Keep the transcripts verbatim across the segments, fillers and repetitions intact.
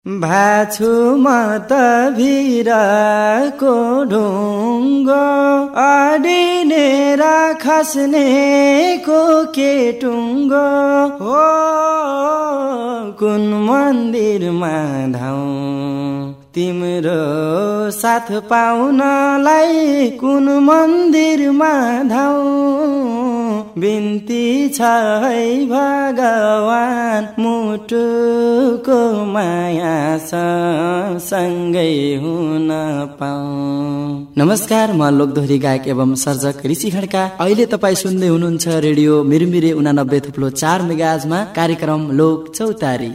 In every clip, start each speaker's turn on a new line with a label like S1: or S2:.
S1: भाछु म त भिरको ढुङ्गो अडिने र खस्नेको केटुङ्गो हो कुन मन्दिरमा धाउ तिम्रो साथ पाउनलाई कुन मन्दिरमा धाउ बिन्ती छ है भगवान मुटुको माया सँगै हुन पाऊ। नमस्कार, म लोकदोहोरी गायक एवं सर्जक ऋषि खड्का। अहिले तपाईँ सुन्दै हुनुहुन्छ रेडियो मिरमिरे उनानब्बे थुप्लो चार मेगाहर्जमा कार्यक्रम लोक चौतारी।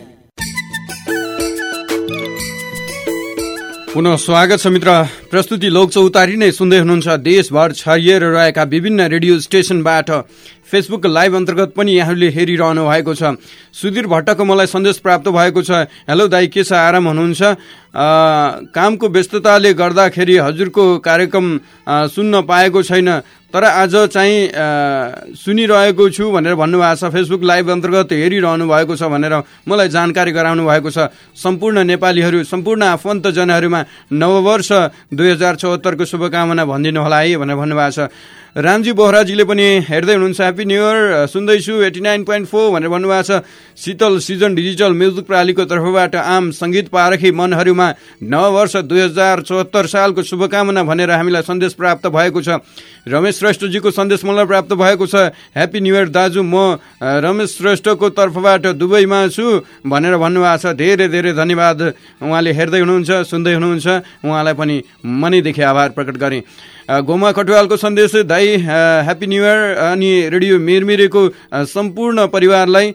S2: पुनः स्वागत छ मित्र। प्रस्तुति लोक चौतारी नै सुन्दै हुनुहुन्छ। देशभर छरिएर रहेका विभिन्न रेडियो स्टेशनबाट फेसबुक लाइभ अन्तर्गत पनि यहाँहरूले हेरिरहनु भएको छ। सुधीर भट्टको मलाई सन्देश प्राप्त भएको छ। हेलो दाई, के छ, आराम हुनुहुन्छ? कामको व्यस्तताले गर्दाखेरि हजुरको कार्यक्रम सुन्न पाएको छैन, तर आज चाहिँ सुनिरहेको छु भनेर भन्नुभएको छ। फेसबुक लाइभ अन्तर्गत हेरिरहनु भएको छ भनेर मलाई जानकारी गराउनु भएको छ। सम्पूर्ण नेपालीहरू, सम्पूर्ण आफन्तजनहरूमा नववर्ष दुई हजार चौहत्तरको शुभकामना भनिदिनु होला है भनेर भन्नुभएको छ। रामजी बोहराजीले पनि हेर्दै हुनुहुन्छ। ह्याप्पी न्यू इयर सुन्दैछु एटी नाइन पोइन्ट फोर भनेर भन्नुभएको छ। शीतल सिजन डिजिटल म्युजिक प्रणालीको तर्फबाट आम सङ्गीत पारखी मनहरूमा नववर्ष दुई हजार चौहत्तर सालको शुभकामना भनेर हामीलाई सन्देश प्राप्त भएको छ। रमेश श्रेष्ठजीको सन्देश मलाई प्राप्त भएको छ। ह्याप्पी न्यू इयर दाजु, म रमेश श्रेष्ठको तर्फबाट दुबईमा छु भनेर भन्नुभएको छ। धेरै धेरै धन्यवाद। उहाँले हेर्दै हुनुहुन्छ, सुन्दै हुनुहुन्छ, उहाँलाई पनि मनैदेखि आभार प्रकट गरेँ। गोमा कटुवालको सन्देश, दाई ह्याप्पी न्यू इयर अनि रेडियो मिरमिरेको सम्पूर्ण परिवारलाई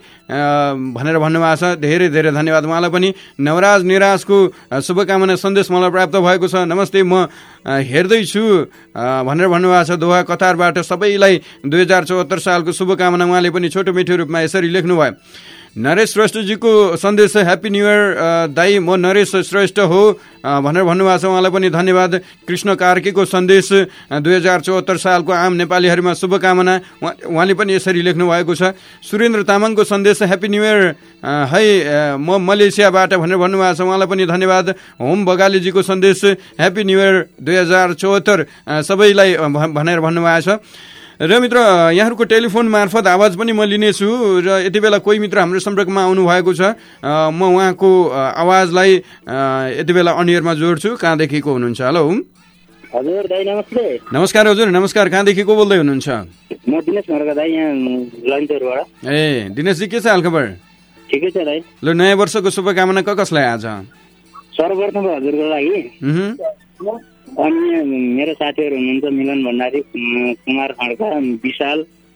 S2: भनेर भन्नुभएको छ। धेरै धेरै धन्यवाद। उहाँलाई पनि नवराज निराजको शुभकामना सन्देश मलाई प्राप्त भएको छ। नमस्ते, म हेर्दैछु भनेर भन्नुभएको छ। दोहा कतारबाट सबैलाई दुई हजार चौहत्तर सालको शुभकामना उहाँले पनि छोटो मिठो रूपमा यसरी लेख्नुभयो। नरेश श्रेष्ठजीको सन्देश, ह्याप्पी न्यू इयर दाई, म नरेश श्रेष्ठ हो भनेर भन्नुभएको छ। उहाँलाई पनि धन्यवाद। कृष्ण कार्कीको सन्देश, दुई हजार चौहत्तर सालको आम नेपालीहरूमा शुभकामना उहाँले पनि यसरी लेख्नु भएको छ। सुरेन्द्र तामाङको सन्देश, ह्याप्पी न्यू इयर है, म मलेसियाबाट भनेर भन्नुभएको छ। उहाँलाई पनि धन्यवाद। होम बगालेजीको सन्देश, ह्याप्पी न्यू इयर दुई हजार चौहत्तर सबैलाई भनेर भन्नुभएको छ। र मित्र, यहाँहरूको टेलिफोन मार्फत आवाज पनि म लिनेछु र यति बेला कोही मित्र हाम्रो सम्पर्कमा आउनु भएको छ। म उहाँको आवाजलाई यति बेला अनियरमा जोड्छु। कहाँदेखि को हुनुहुन्छ? हेलो
S3: हजुर दाइ, नमस्ते।
S2: नमस्कार हजुर, नमस्कार। कहाँदेखि को बोल्दै हुनुहुन्छ?
S3: म दिनेश खड्का दाइ, यहाँ लन्चरबाट।
S2: ए दिनेशजी, के छ हालखबर?
S3: ठिकै छ दाइ। ल,
S2: नयाँ वर्षको शुभकामना क कसलाई आज?
S3: सर्वप्रथम हजुरको लागि अनि मेरो साथीहरू हुनुहुन्छ, मिलन भण्डारी, कुमार खड्का, विशाल,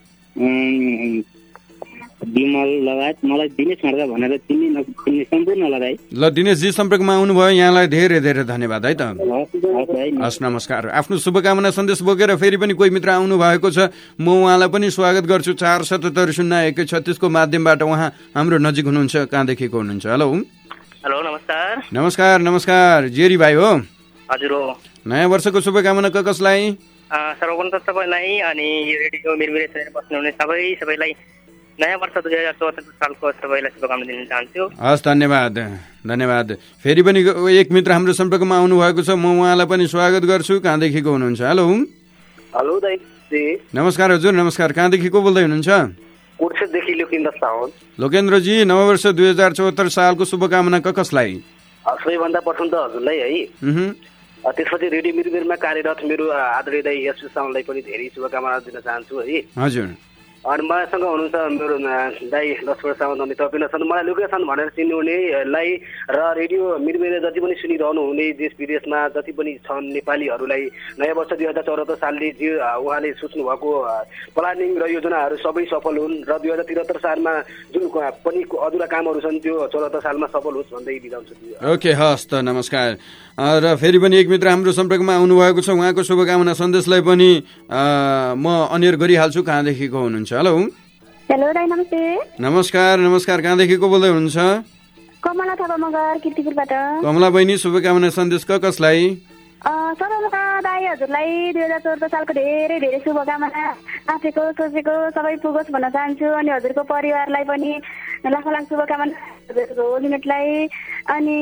S3: विमल लगायत मलाई दिनेश खड्का भनेर चिन्ने नचिन्ने सम्पूर्णलाई दाइ। ल, दिनेशजी सम्पर्कमा आउनुभयो, यहाँलाई धेरै धेरै धन्यवाद है त। हस्, नमस्कार। आफ्नो शुभकामना सन्देश बोकेर फेरि पनि कोही मित्र आउनु भएको छ। म उहाँलाई पनि स्वागत गर्छु। चार सतहत्तर शून्य एक छत्तिसको माध्यमबाट उहाँ हाम्रो नजिक हुनुहुन्छ। कहाँदेखिको हुनुहुन्छ? हेलो हेलो नमस्कार।
S2: नमस्कार नमस्कार। जेरी भाइ हो?
S3: हजुर हो।
S2: नयाँ वर्षको शुभकामना क कसलाई?
S3: सर्वप्रथम सबैलाई अनि रेडियो मिरमिरे सुनेर बस्नुहुने सबै सबैलाई नयाँ वर्ष दुई हजार चौहत्तर सालको सबैलाई शुभकामना दिन चाहन्छु।
S2: हस्, धन्यवाद धन्यवाद। फेरि पनि एक मित्र हाम्रो सम्पर्कमा आउनु भएको छ। म उहाँलाई पनि स्वागत गर्छु। कहाँदेखिको हुनुहुन्छ? हेलो
S3: हेलो दाइ।
S2: नमस्कार हजुर, नमस्कार। कहाँदेखि को बोल्दै हुनुहुन्छ?
S3: कुर्सेदेखि लोकेन्द्र साउन।
S2: लोकेन्द्रजी, नववर्ष दुई हजार चौहत्तर सालको शुभकामना क कसलाई?
S3: सबैभन्दा प्रथम त हजुरलाई है, त्यसपछि रेडियो मिरमिरमा कार्यरत मेरो आदरणीय दाइ एसपी साउनलाई पनि धेरै शुभकामना दिन चाहन्छु है। हजुर। अनि मसँग हुनुहुन्छ मेरो दाइ लक्ष्मण साउन अनि तपिना छन्। मलाई लोकेसन भनेर चिन्नुहुनेलाई र रेडियो मिरमिरे जति पनि सुनिरहनु हुने देश विदेशमा जति पनि छन् नेपालीहरूलाई नयाँ वर्ष दुई हजार चौहत्तर सालले जे उहाँले सोच्नु भएको प्लानिङ र योजनाहरू सबै सफल हुन् र दुई हजार त्रिहत्तर सालमा जुन पनि अधुरा कामहरू छन् त्यो चौहत्तर सालमा सफल होस् भन्दै बिताउँछु।
S2: ओके, हस् त, नमस्कार। र फेरि पनि एक मित्र हाम्रो सम्पर्कमा आउनुभएको छ। उहाँको शुभकामना सन्देशलाई पनि म अनियर गरिहाल्छु। कहाँदेखिको हुनुहुन्छ? हेलो
S4: हेलो दाइ, नमस्ते।
S2: नमस्कार नमस्कार। कहाँदेखिको बोल्दै हुनुहुन्छ?
S4: कमला थापा मगर, कीर्तिपुरबाट।
S2: कमला बहिनी, शुभकामना सन्देश क कसलाई?
S4: सर्वप्रथम दाई हजुरलाई दुई हजार चौध सालको धेरै धेरै शुभकामना आफैको सोचेको सबै पुगोस् भन्न चाहन्छु। अनि हजुरको परिवारलाई पनि लाख लाख शुभकामना हजुरको युनिटलाई अनि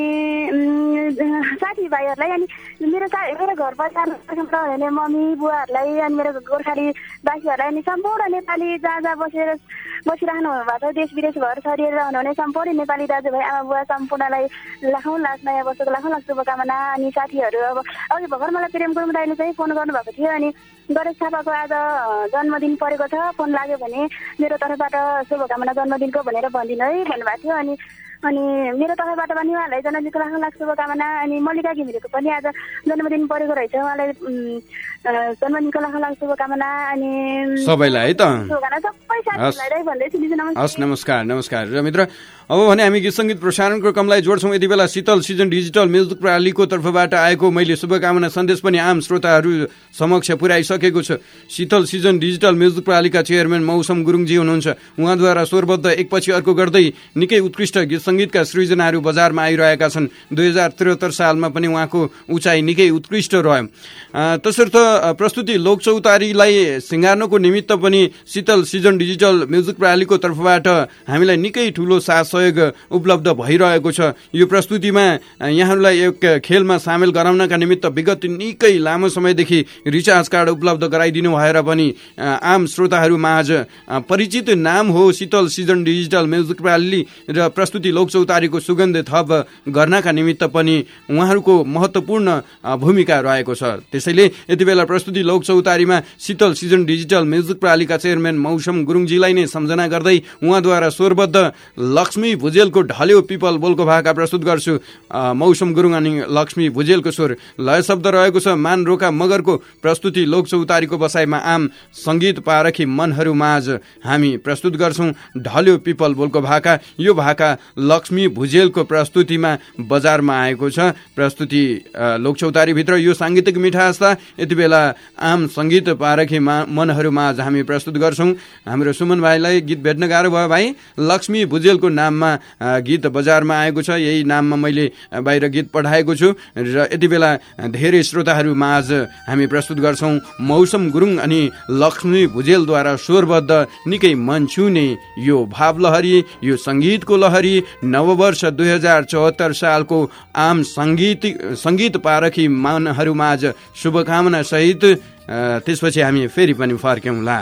S4: साथीभाइहरूलाई अनि मेरो सा मेरो घर परिवारमा हुने मम्मी बुवाहरूलाई अनि मेरो गोर्खाली बासीहरूलाई अनि सम्पूर्ण नेपाली जहाँ जहाँ बसेर बसिरहनु भएको छ देश विदेश घर छरिएर रहनुहुने सम्पूर्ण नेपाली दाजुभाइ आमा बुवा सम्पूर्णलाई लाखौँ लाख नयाँ वर्षको लाखौँ लाख शुभकामना। अनि साथीहरू अब अघि भर्खर मलाई प्रेम गुरुङ दाइले चाहिँ फोन गर्नुभएको थियो अनि गणेश थापाको आज जन्मदिन परेको छ, फोन लाग्यो भने मेरो तर्फबाट शुभकामना जन्मदिनको भनेर भनिदिनु है भन्नुभएको थियो। अनि अनि मेरो तर्फबाट पनि उहाँलाई जन्मदिनको लाखौँ लाख शुभकामना। अनि मल्लिका घिमिरेको पनि आज जन्मदिन परेको रहेछ, उहाँलाई जन्मदिनको लाखौँ लाख शुभकामना। अनि
S2: सबैलाई है त
S4: सबै साथीहरूलाई भन्दैछु
S2: हस् नमस्कार नमस्कार। र मित्र अब भने हामी गीत सङ्गीत प्रसारणको क्रमलाई जोड्छौँ। यति बेला शीतल सिजन डिजिटल म्युजिक प्रणालीको तर्फबाट आएको मैले शुभकामना सन्देश पनि आम श्रोताहरू समक्ष पुर्याइसकेको छु। शीतल सिजन डिजिटल म्युजिक प्रणालीका चेयरम्यान मौसम गुरुङजी हुनुहुन्छ। उहाँद्वारा स्वरबद्ध एकपछि अर्को गर्दै निकै उत्कृष्ट गीत सङ्गीतका सृजनाहरू बजारमा आइरहेका छन्। दुई हजार त्रिहत्तर सालमा पनि उहाँको उचाइ निकै उत्कृष्ट रह्यो। तसर्थ प्रस्तुति लोकचौतारीलाई सिँगार्नको निमित्त पनि शीतल सिजन डिजिटल म्युजिक प्रणालीको तर्फबाट हामीलाई निकै ठुलो साथ सहयोग उपलब्ध भइरहेको छ। यो प्रस्तुतिमा यहाँहरूलाई एक खेलमा सामेल गराउनका निमित्त विगत निकै लामो समयदेखि रिचार्ज कार्ड उपलब्ध गराइदिनु भएर पनि आम श्रोताहरू माझ परिचित नाम हो शीतल सिजन डिजिटल म्युजिक प्रणाली र प्रस्तुति लोकचौतारीको सुगन्ध थप गर्नका निमित्त पनि उहाँहरूको महत्त्वपूर्ण भूमिका रहेको छ। त्यसैले यति बेला प्रस्तुति लोकचौतारीमा शीतल सिजन डिजिटल म्युजिक प्रणालीका चेयरम्यान मौसम गुरुङजीलाई नै सम्झना गर्दै उहाँद्वारा स्वरबद्ध लक्ष्मी भुजेलको ढल्यो पिपल बोलको भाका प्रस्तुत गर्छु। मौसम गुरुङ अनि लक्ष्मी भुजेलको स्वर लय शब्द रहेको छ। मान रोका मगरको प्रस्तुति लोकचौतारीको बसाइमा आम सङ्गीत पारखी मनहरू माझ हामी प्रस्तुत गर्छौँ ढल्यो पिपल बोलको भाका। यो भाका लक्ष्मी भुजेलको प्रस्तुतिमा बजारमा आएको छ। प्रस्तुति लोकचौतारीभित्र यो साङ्गीतिक मिठासता यति बेला आम सङ्गीत पारखी मनहरू माझ हामी प्रस्तुत गर्छौँ। हाम्रो सुमन भाइलाई गीत भेट्न गाह्रो भयो भाइ। लक्ष्मी भुजेलको नाममा गीत बजारमा आएको छ, यही नाममा मैले बाहिर गीत पठाएको छु र यति बेला धेरै श्रोताहरू माझ हामी प्रस्तुत गर्छौँ मौसम गुरुङ अनि लक्ष्मी भुजेलद्वारा स्वरबद्ध निकै मन छुने यो भाव लहरी, यो सङ्गीतको लहरी नववर्ष दुई हजार चौहत्तर सालको आम सङ्गीत सङ्गीत पारखी मनहरू माझ शुभकामना सहित त्यसपछि हामी फेरि पनि फर्क्यौँला।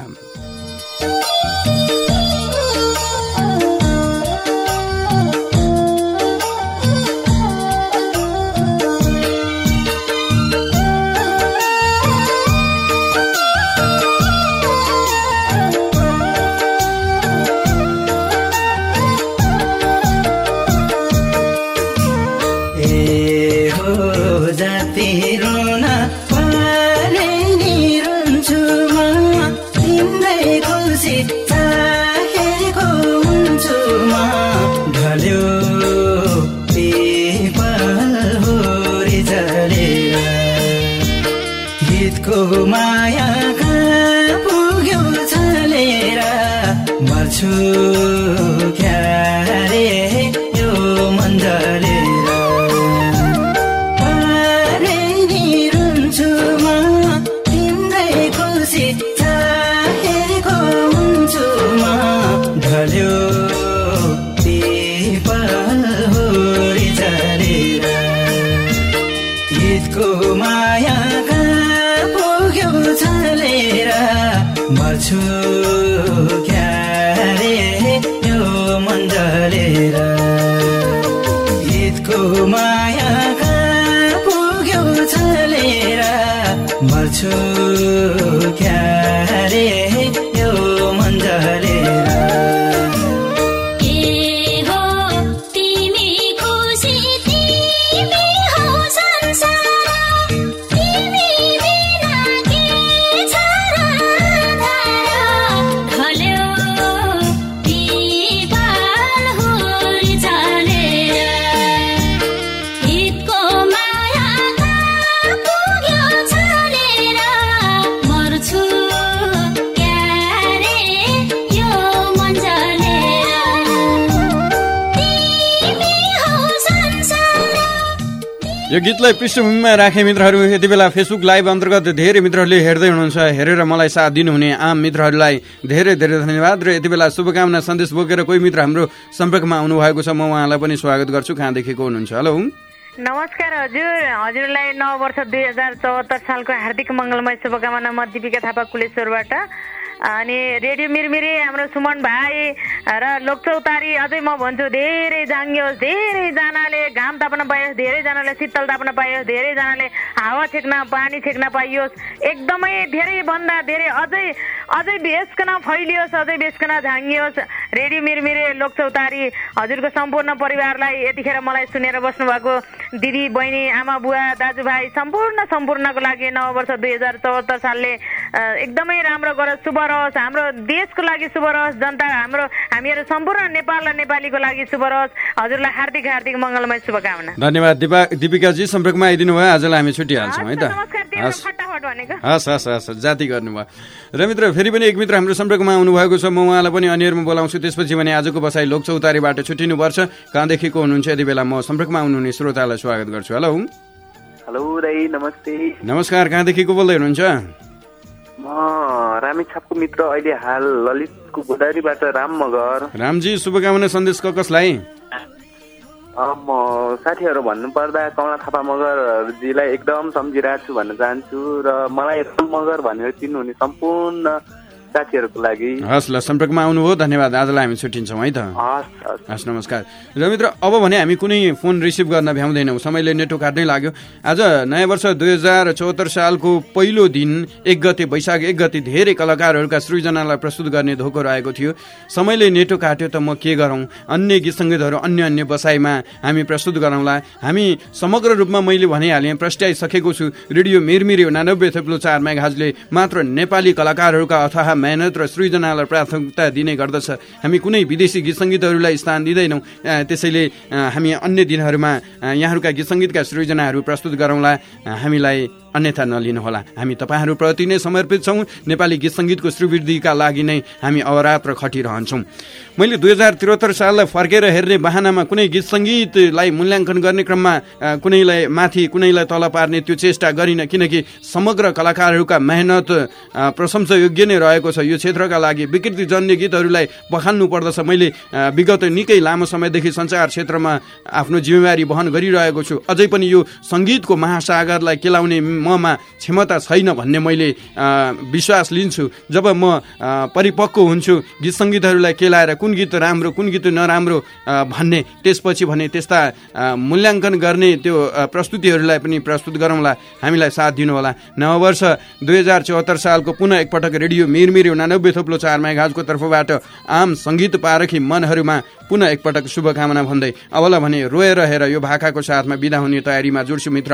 S5: को
S2: यो गीतलाई पृष्ठभूमिमा राखे मित्रहरू यति बेला फेसबुक लाइभ अन्तर्गत धेरै मित्रहरूले हेर्दै हुनुहुन्छ। हेरेर मलाई साथ दिनुहुने आम मित्रहरूलाई धेरै धेरै धन्यवाद। र यति बेला शुभकामना सन्देश बोकेर कोही मित्र हाम्रो सम्पर्कमा आउनुभएको छ, म उहाँलाई पनि स्वागत गर्छु। कहाँदेखिको हुनुहुन्छ? हेलो,
S5: नमस्कार हजुर। हजुरलाई नव वर्ष दुई हजार चौहत्तर सालको हार्दिक मङ्गलमय शुभकामना। म दिपिका थापा कुलेश्वरबाट। अनि रेडियो मिरमिरे हाम्रो सुमन भाइ र लोकचौतारी अझै म भन्छु धेरै जाङ्गियोस्, धेरैजनाले घाम ताप्न पाइयोस्, धेरैजनाले शीतल ताप्न पाइयोस्, धेरैजनाले हावा छेक्न पानी छेक्न पाइयोस्। एकदमै धेरैभन्दा धेरै अझै अझै बेसकन फैलियोस्, अझै बेसकन झाङ्गियोस्। रेडियो मिरमिरे लोकचौतारी हजुरको सम्पूर्ण परिवारलाई, यतिखेर मलाई सुनेर बस्नुभएको दिदी बहिनी आमा बुवा दाजुभाइ सम्पूर्ण सम्पूर्णको लागि नव वर्ष दुई हजार चौहत्तर सालले एकदमै राम्रो गरोस्, शुभ रहोस्। हाम्रो देशको लागि शुभ रहोस्, जनता हाम्रो हामीहरू सम्पूर्ण नेपाल र नेपालीको लागि शुभ रहोस्। हजुरलाई हार्दिक हार्दिक मङ्गलमय शुभकामना।
S2: धन्यवाद दिपा दिपिकाजी, सम्पर्कमा आइदिनु भयो। आजलाई हामी छुट्टिहाल्छौँ है त। हस् हस् हस् जाति गर्नुभयो। र मित्र फेरि पनि एक मित्र हाम्रो सम्पर्कमा आउनुभएको छ, म उहाँलाई पनि अनियरमा बोलाउँछु। त्यसपछि भने आजको बसाइ लोकचौतारीबाट छुट्टिनुपर्छ। कहाँदेखिको हुनुहुन्छ यति बेला म सम्पर्कमा आउनुहुने श्रोतालाई स्वागत गर्छु। हेलो
S6: हेलो दाइ, नमस्ते।
S2: नमस्कार, कहाँदेखिको बोल्दै हुनुहुन्छ?
S6: म रामेछापको मित्र, अहिले हाल ललितको गोदारीबाट राम मगर।
S2: रामजी, शुभकामना सन्देश क कसलाई?
S6: म साथीहरू भन्नुपर्दा कमला थापा मगरजीलाई एकदम सम्झिरहेको छु भन्न चाहन्छु, र मलाई राम मगर भनेर चिन्नुहुने सम्पूर्ण साथीहरूको लागि।
S2: हस् ल, सम्पर्कमा आउनुभयो, धन्यवाद। आजलाई हामी छुट्टिन्छौँ है त।
S6: हस्
S2: हस् नमस्कार। र मित्र अब भने हामी कुनै फोन रिसिभ गर्न भ्याउँदैनौँ, समयले नेटो काट्नै लाग्यो। आज नयाँ वर्ष दुई हजार चौहत्तर सालको पहिलो दिन एक गते वैशाख एक गते धेरै कलाकारहरूका सृजनालाई प्रस्तुत गर्ने धोको रहेको थियो। समयले नेटो काट्यो त म के गरौँ, अन्य गीत सङ्गीतहरू अन्य अन्य बसाइमा हामी प्रस्तुत गरौँला। हामी समग्र रूपमा मैले भनिहालेँ, प्रस्ट्याइसकेको छु। रेडियो मिरमिरे उनानब्बे थप्लो चार मेगाहर्जले मात्र नेपाली कलाकारहरूका अथाह मेहनत र सृजनालाई प्राथमिकता दिने गर्दछ। हामी कुनै विदेशी गीत सङ्गीतहरूलाई स्थान दिँदैनौँ। त्यसैले हामी अन्य दिनहरूमा यहाँहरूका गीत सङ्गीतका सृजनाहरू प्रस्तुत गरौँला, हामीलाई अन्यथा नलिनुहोला। हामी तपाईँहरूप्रति नै समर्पित छौँ। नेपाली गीत सङ्गीतको श्रीवृद्धिका लागि नै हामी अहोरात्र खटिरहन्छौँ। मैले दुई हजार त्रिहत्तर साललाई फर्केर हेर्ने बहानामा कुनै गीत सङ्गीतलाई मूल्याङ्कन गर्ने क्रममा कुनैलाई माथि कुनैलाई तल पार्ने त्यो चेष्टा गरिनँ, किनकि समग्र कलाकारहरूका मेहनत प्रशंसायोग्य नै रहेको छ। यो क्षेत्रका लागि विकृतिजन्य गीतहरूलाई बखान्नु पर्दछ। मैले विगत निकै लामो समयदेखि सञ्चार क्षेत्रमा आफ्नो जिम्मेवारी वहन गरिरहेको छु। अझै पनि यो सङ्गीतको महासागरलाई केलाउने ममा क्षमता छैन भन्ने मैले विश्वास लिन्छु। जब म परिपक्व हुन्छु, गीत सङ्गीतहरूलाई केलाएर कुन गीत राम्रो कुन गीत नराम्रो भन्ने, त्यसपछि भने त्यस्ता मूल्याङ्कन गर्ने त्यो प्रस्तुतिहरूलाई पनि प्रस्तुत गरौँला। हामीलाई साथ दिनुहोला। नव वर्ष दुई हजार चौहत्तर सालको पुनः एकपटक रेडियो मिरमिरे उनानब्बे थप्लो चार मेगाहर्जको तर्फबाट आम सङ्गीत पारखी मनहरूमा पुनः एकपटक शुभकामना भन्दै अबला भने रोएर हेर यो भाकाको साथमा बिदा हुने तयारीमा जुड्छु मित्र।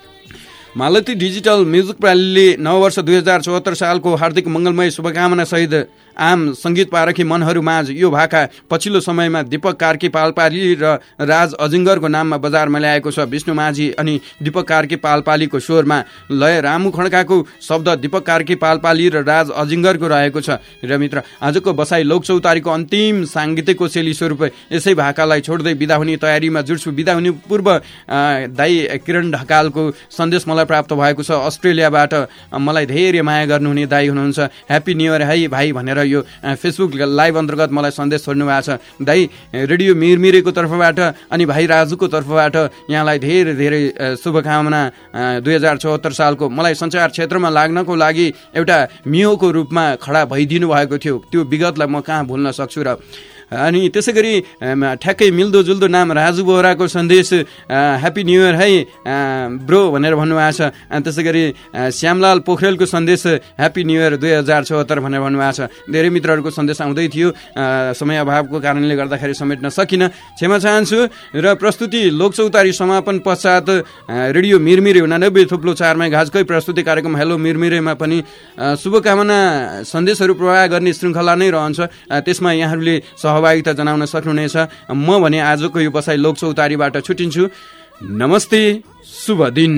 S2: मालती डिजिटल म्युजिक प्रालीले नववर्ष दुई हजार चौहत्तर सालको हार्दिक मङ्गलमय शुभकामना सहित आम सङ्गीत पारखी मनहरूमाझ यो भाका पछिल्लो समयमा दीपक कार्की पालपाली र राज अजिङ्गरको नाममा बजारमा ल्याएको छ। विष्णु माझी अनि दीपक कार्की पालपालीको स्वरमा लय रामु खड्काको शब्द दीपक कार्की पालपाली र राज अजिङ्गरको रहेको छ। र मित्र आजको बसाई लोकचौतारीको अन्तिम साङ्गीतिक कोसेली स्वरूप यसै भाकालाई छोड्दै बिदा हुने तयारीमा जुड्छु। बिदा हुने पूर्व दाई किरण ढकालको सन्देश मलाई प्राप्त भएको छ। अस्ट्रेलियाबाट मलाई धेरै माया गर्नुहुने दाई हुनुहुन्छ। ह्याप्पी न्यू इयर है भाइ भनेर यो फेसबुक लाइभ अन्तर्गत मलाई सन्देश छोड्नु भएको छ। दाई रेडियो मिरमिरेको तर्फबाट अनि भाइ राजुको तर्फबाट यहाँलाई धेरै धेरै शुभकामना। दुई हजार चौहत्तर सालको मलाई सञ्चार क्षेत्रमा लाग्नको लागि एउटा मियोको रूपमा खडा भइदिनु भएको थियो। त्यो विगतलाई म कहाँ भुल्न सक्छु। र अनि त्यसै गरी ठ्याक्कै मिल्दोजुल्दो नाम राजु बोहराको सन्देश ह्याप्पी न्यू इयर है ब्रो भनेर भन्नुभएको छ। अनि त्यसै गरी श्यामलाल पोखरेलको सन्देश ह्याप्पी न्यू इयर दुई हजार चौहत्तर भनेर भन्नुभएको छ। धेरै मित्रहरूको सन्देश आउँदै थियो, समय अभावको कारणले गर्दाखेरि समेट्न सकिनँ, क्षमा चाहन्छु। र प्रस्तुति लोकचौतारी समापन पश्चात रेडियो मिरमिरे उनानब्बे थुप्लो चार मेगाहर्जकै प्रस्तुति कार्यक्रम हेलो मिरमिरेमा पनि शुभकामना सन्देशहरू प्रवाह गर्ने श्रृङ्खला नै रहन्छ। त्यसमा यहाँहरूले सहभागिता जनाउन सक्नुहुनेछ। म भने आजको यो बसाइ लोकचौतारीबाट छुटिन्छु। नमस्ते, शुभ दिन।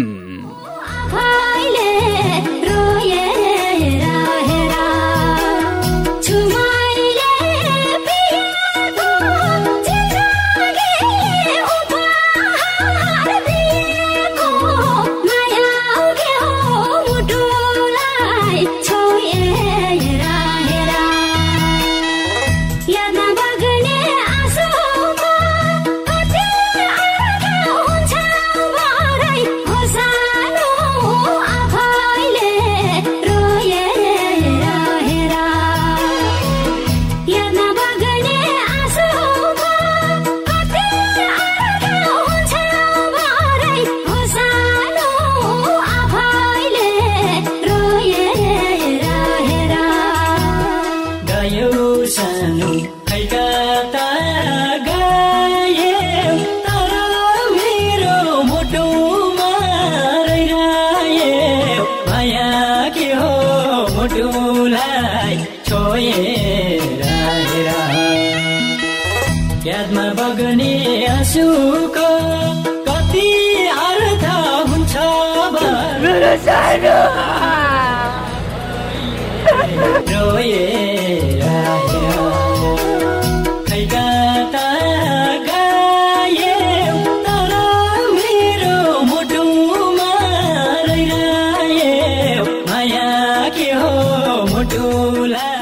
S7: सानो रोएर खै कता गए तर मेरो मुटुमा रहिरहे माया के हो मुटुलाई